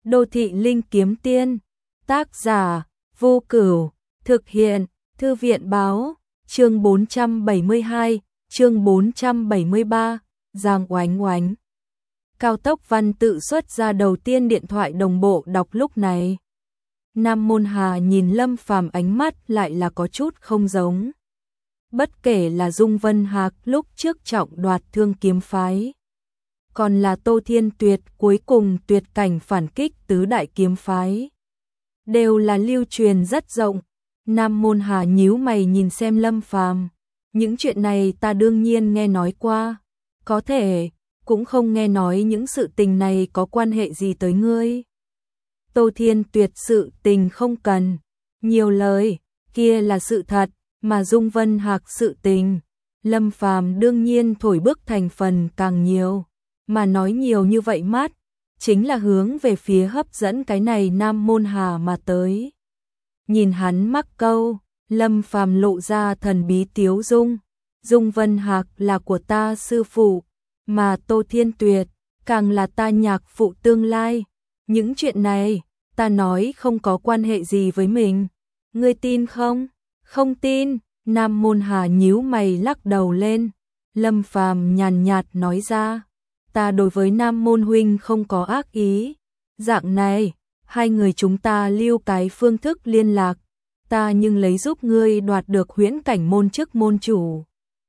Đô thị linh kiếm tiên, tác giả, Vô Cửu, thực hiện, Thư viện báo, chương 472, chương 473, Giang Oánh Oánh. Cao tốc văn tự xuất ra đầu tiên điện thoại đồng bộ đọc lúc này. Nam Môn Hà nhìn Lâm Phàm ánh mắt lại là có chút không giống. Bất kể là Dung Vân Hạc lúc trước trọng đoạt Thương Kiếm Phái, còn là Tô Thiên Tuyệt cuối cùng tuyệt cảnh phản kích tứ đại kiếm phái, đều là lưu truyền rất rộng. Nam Môn Hà nhíu mày nhìn xem Lâm Phàm, những chuyện này ta đương nhiên nghe nói qua, có thể cũng không nghe nói những sự tình này có quan hệ gì tới ngươi. Tô Thiên Tuyệt sự tình không cần nhiều lời, kia là sự thật, mà Dung Vân Hạc sự tình, Lâm Phàm đương nhiên thổi bức thành phần càng nhiều, mà nói nhiều như vậy mắt, chính là hướng về phía hấp dẫn cái này Nam Môn Hà mà tới. Nhìn hắn mắc câu, Lâm Phàm lộ ra thần bí tiếu dung, Dung Vân Hạc là của ta sư phụ, mà Tô Thiên Tuyệt càng là ta nhạc phụ tương lai, những chuyện này ta nói không có quan hệ gì với mình, ngươi tin không? Không tin. Nam Môn Hà nhíu mày lắc đầu lên. Lâm Phàm nhàn nhạt nói ra, ta đối với Nam Môn huynh không có ác ý, dạng này, hai người chúng ta lưu cái phương thức liên lạc, ta nhưng lấy giúp ngươi đoạt được huyễn cảnh môn chức môn chủ.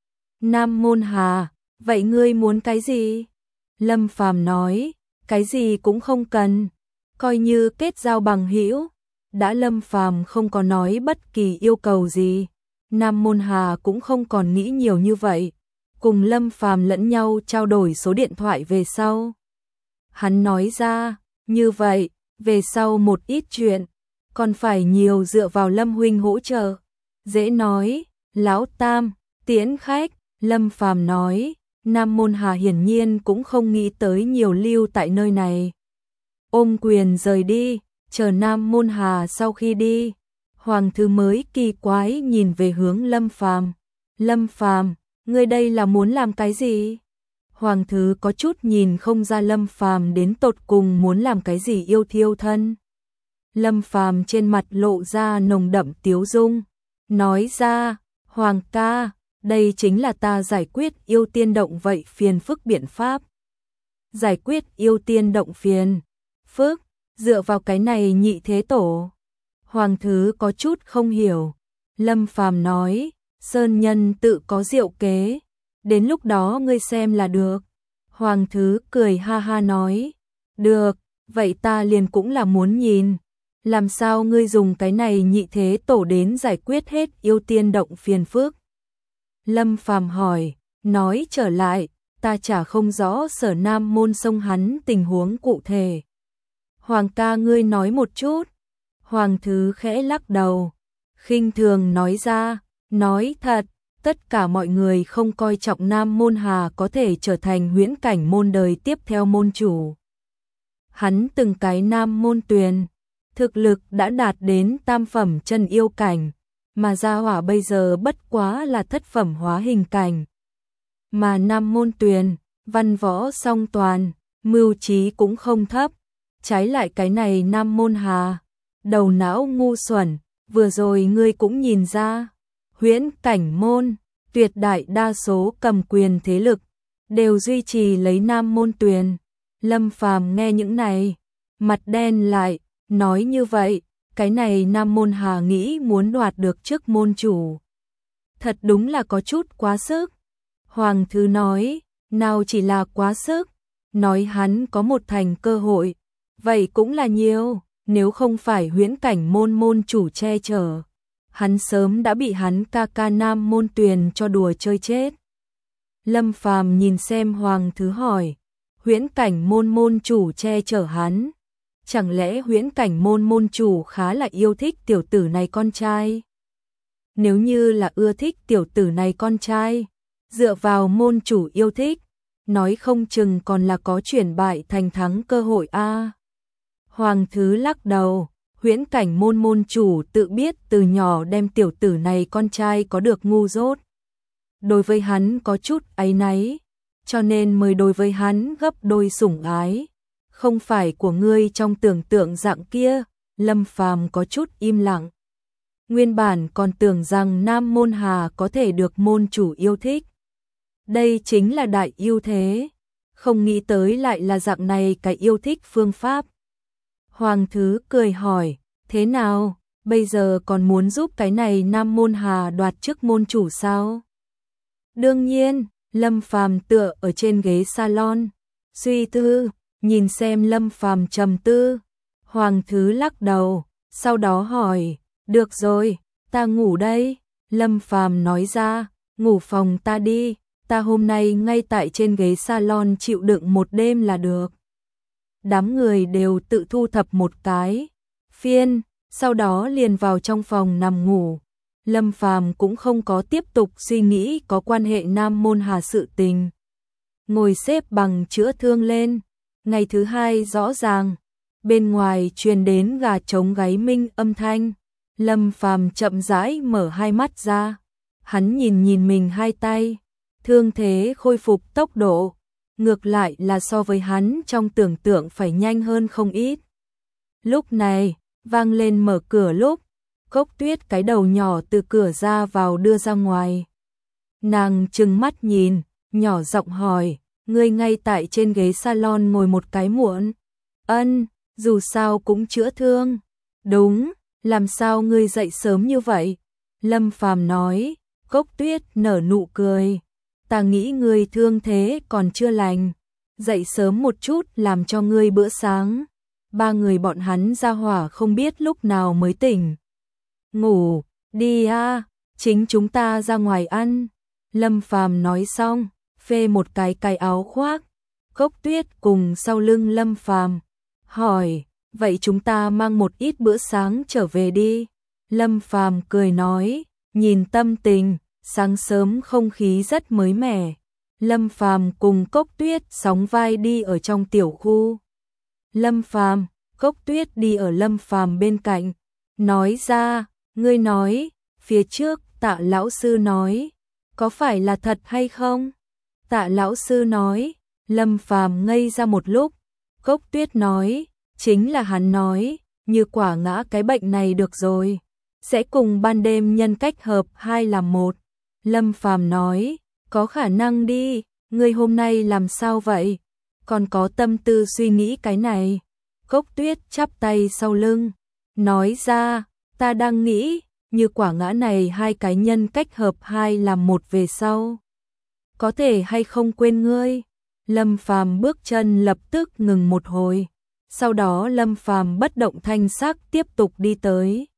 Nam Môn Hà, vậy ngươi muốn cái gì? Lâm Phàm nói, cái gì cũng không cần, coi như kết giao bằng hữu. Đã Lâm Phàm không có nói bất kỳ yêu cầu gì, Nam Môn Hà cũng không còn nghĩ nhiều như vậy, cùng Lâm Phàm lẫn nhau trao đổi số điện thoại về sau. Hắn nói ra, như vậy, về sau một ít chuyện, còn phải nhiều dựa vào Lâm huynh hỗ trợ. Dễ nói, lão tam, tiễn khách, Lâm Phàm nói, Nam Môn Hà hiển nhiên cũng không nghĩ tới nhiều lưu tại nơi này. Ôm quyền rời đi, chờ Nam Môn Hà sau khi đi, Hoàng Thứ mới kỳ quái nhìn về hướng Lâm Phàm. Lâm Phàm, ngươi đây là muốn làm cái gì? Hoàng Thứ có chút nhìn không ra Lâm Phàm đến tột cùng muốn làm cái gì yêu thiêu thân. Lâm Phàm trên mặt lộ ra nồng đậm tiếu dung, nói ra, Hoàng ca, đây chính là ta giải quyết yêu tiên động vậy phiền phức biện pháp. Giải quyết yêu tiên động phiền phức, dựa vào cái này nhị thế tổ. Hoàng Thứ có chút không hiểu. Lâm Phàm nói, sơn nhân tự có diệu kế, đến lúc đó ngươi xem là được. Hoàng Thứ cười ha ha nói, được, vậy ta liền cũng là muốn nhìn, làm sao ngươi dùng cái này nhị thế tổ đến giải quyết hết yêu tiên động phiền phức. Lâm Phàm hỏi, nói trở lại, ta chả không rõ Sở Nam Môn sông hắn tình huống cụ thể. Hoàng ca ngươi nói một chút. Hoàng Thứ khẽ lắc đầu, khinh thường nói ra, nói thật, tất cả mọi người không coi trọng Nam Môn Hà có thể trở thành huyễn cảnh môn đời tiếp theo môn chủ. Hắn từng cái Nam Môn Tuyền, thực lực đã đạt đến tam phẩm chân yêu cảnh, mà gia hỏa bây giờ bất quá là thất phẩm hóa hình cảnh. Mà Nam Môn Tuyền, văn võ song toàn, mưu trí cũng không thấp, trái lại cái này Nam Môn Hà, đầu não ngu xuẩn, vừa rồi ngươi cũng nhìn ra, huyễn cảnh môn, tuyệt đại đa số cầm quyền thế lực, đều duy trì lấy Nam Môn Tuyền. Lâm Phàm nghe những này, mặt đen lại, nói như vậy, cái này Nam Môn Hà nghĩ muốn đoạt được chức môn chủ. Thật đúng là có chút quá sức. Hoàng Thứ nói, nào chỉ là quá sức, nói hắn có một thành cơ hội, vậy cũng là nhiều. Nếu không phải huyễn cảnh môn môn chủ che chở, hắn sớm đã bị hắn ca ca Nam Môn Tuyền cho đùa chơi chết. Lâm Phàm nhìn xem Hoàng Thứ hỏi, huyễn cảnh môn môn chủ che chở hắn, chẳng lẽ huyễn cảnh môn môn chủ khá là yêu thích tiểu tử này con trai? Nếu như là ưa thích tiểu tử này con trai, dựa vào môn chủ yêu thích, nói không chừng còn là có chuyển bại thành thắng cơ hội a. Hoàng Thứ lắc đầu, huyễn cảnh môn môn chủ tự biết từ nhỏ đem tiểu tử này con trai có được ngu dốt. Đối với hắn có chút áy náy, cho nên mới đối với hắn gấp đôi sủng ái. không phải của ngươi trong tưởng tượng dạng kia. Lâm Phàm có chút im lặng. Nguyên bản còn tưởng rằng Nam Môn Hà có thể được môn chủ yêu thích. Đây chính là đại ưu thế. Không nghĩ tới lại là dạng này cái yêu thích phương pháp. Hoàng Thứ cười hỏi, thế nào, bây giờ còn muốn giúp cái này Nam Môn Hà đoạt chức môn chủ sao? Đương nhiên, Lâm Phàm tựa ở trên ghế salon, suy tư, nhìn xem Lâm Phàm trầm tư. Hoàng Thứ lắc đầu, sau đó hỏi, được rồi, ta ngủ đây. Lâm Phàm nói ra, ngủ phòng ta đi, ta hôm nay ngay tại trên ghế salon chịu đựng một đêm là được. Đám người đều tự thu thập một cái phiên, sau đó liền vào trong phòng nằm ngủ. Lâm Phàm cũng không có tiếp tục suy nghĩ có quan hệ Nam Môn Hà sự tình. Ngồi xếp bằng chữa thương lên. Ngày thứ hai rõ ràng, bên ngoài truyền đến gà trống gáy minh âm thanh. Lâm Phàm chậm rãi mở hai mắt ra. Hắn nhìn mình hai tay, thương thế khôi phục tốc độ, ngược lại là so với hắn trong tưởng tượng phải nhanh hơn không ít. Lúc này, vang lên mở cửa lúc, Cốc Tuyết cái đầu nhỏ từ cửa ra vào đưa ra ngoài. Nàng trừng mắt nhìn, nhỏ giọng hỏi, ngươi ngay tại trên ghế salon ngồi một cái muộn. Ân, dù sao cũng chữa thương. Đúng, làm sao ngươi dậy sớm như vậy? Lâm Phàm nói. Cốc Tuyết nở nụ cười. Ta nghĩ ngươi thương thế còn chưa lành, dậy sớm một chút làm cho ngươi bữa sáng. Ba người bọn hắn ra hỏa không biết lúc nào mới tỉnh. Ngủ, đi a, chính chúng ta ra ngoài ăn. Lâm Phàm nói xong, phê một cái áo khoác. Cốc Tuyết cùng sau lưng Lâm Phàm hỏi, vậy chúng ta mang một ít bữa sáng trở về đi. Lâm Phàm cười nói, nhìn tâm tình, sáng sớm không khí rất mới mẻ. Lâm Phàm cùng Cốc Tuyết sóng vai đi ở trong tiểu khu. Lâm Phàm, Cốc Tuyết đi ở Lâm Phàm bên cạnh, nói ra, ngươi nói, phía trước Tạ lão sư nói, có phải là thật hay không? Tạ lão sư nói. Lâm Phàm ngây ra một lúc. Cốc Tuyết nói, chính là hắn nói, như quả ngã cái bệnh này được rồi, sẽ cùng ban đêm nhân cách hợp hai làm một. Lâm Phàm nói, có khả năng đi, ngươi hôm nay làm sao vậy? Còn có tâm tư suy nghĩ cái này. Cốc Tuyết chắp tay sau lưng, nói ra, ta đang nghĩ, như quả ngã này hai cái nhân cách hợp hai làm một về sau, có thể hay không quên ngươi? Lâm Phàm bước chân lập tức ngừng một hồi, sau đó Lâm Phàm bất động thanh sắc tiếp tục đi tới.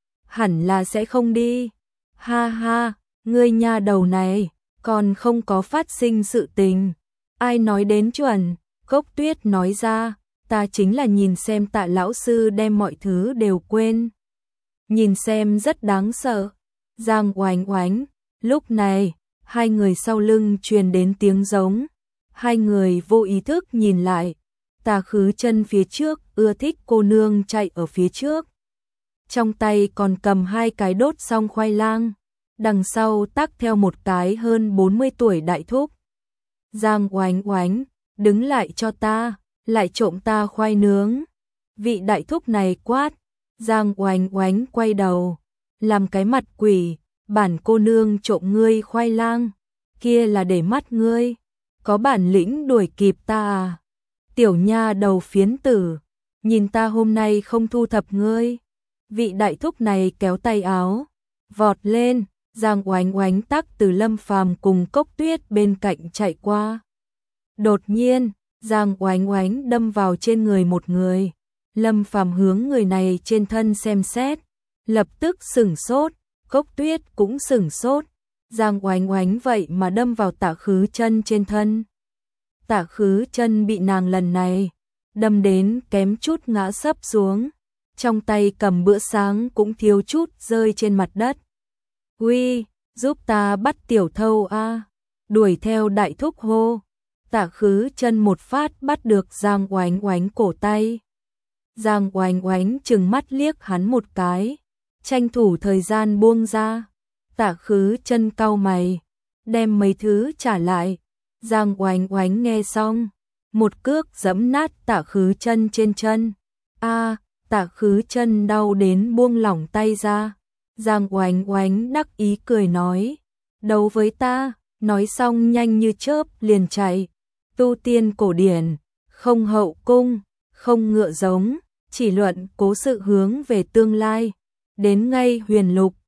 Hẳn là sẽ không đi. Ha ha, ngươi nha đầu này, còn không có phát sinh sự tình. Ai nói đến chuẩn? Cốc Tuyết nói ra, ta chính là nhìn xem Tạ lão sư đem mọi thứ đều quên. Nhìn xem rất đáng sợ. Giang Oánh Oánh, lúc này, hai người sau lưng truyền đến tiếng giống. Hai người vô ý thức nhìn lại. Tạ Khứ Chân phía trước, ưa thích cô nương chạy ở phía trước. Trong tay còn cầm hai cái đốt xong khoai lang. Đằng sau tắc theo một cái hơn 40 tuổi đại thúc. Giang Oánh Oánh, đứng lại cho ta, lại trộm ta khoai nướng. Vị đại thúc này quát. Giang Oánh Oánh quay đầu, làm cái mặt quỷ, bản cô nương trộm ngươi khoai lang, kia là để mắt ngươi, có bản lĩnh đuổi kịp ta à? Tiểu nha đầu phiến tử, nhìn ta hôm nay không thu thập ngươi. Vị đại thúc này kéo tay áo, vọt lên. Giang Oánh Oánh tắc từ Lâm Phàm cùng Cốc Tuyết bên cạnh chạy qua. Đột nhiên, Giang Oánh Oánh đâm vào trên người một người. Lâm Phàm hướng người này trên thân xem xét, lập tức sửng sốt, Cốc Tuyết cũng sửng sốt. Giang Oánh Oánh vậy mà đâm vào Tạ Khứ Chân trên thân. Tạ Khứ Chân bị nàng lần này đâm đến kém chút ngã sấp xuống, trong tay cầm bữa sáng cũng thiếu chút rơi trên mặt đất. Uy, giúp ta bắt tiểu thâu a. Đuổi theo đại thúc hô. Tạ Khứ Chân một phát bắt được Giang Oánh Oánh cổ tay. Giang Oánh Oánh trừng mắt liếc hắn một cái, tranh thủ thời gian buông ra. Tạ Khứ Chân cau mày, đem mấy thứ trả lại. Giang Oánh Oánh nghe xong, một cước giẫm nát Tạ Khứ Chân trên chân. A, Tạ Khứ Chân đau đến buông lỏng tay ra. Giang Oánh Oánh đắc ý cười nói, đấu với ta, nói xong nhanh như chớp liền chạy. Tu tiên cổ điển, không hậu cung, không ngựa giống, chỉ luận cố sự hướng về tương lai. Đến ngay Huyền Lục,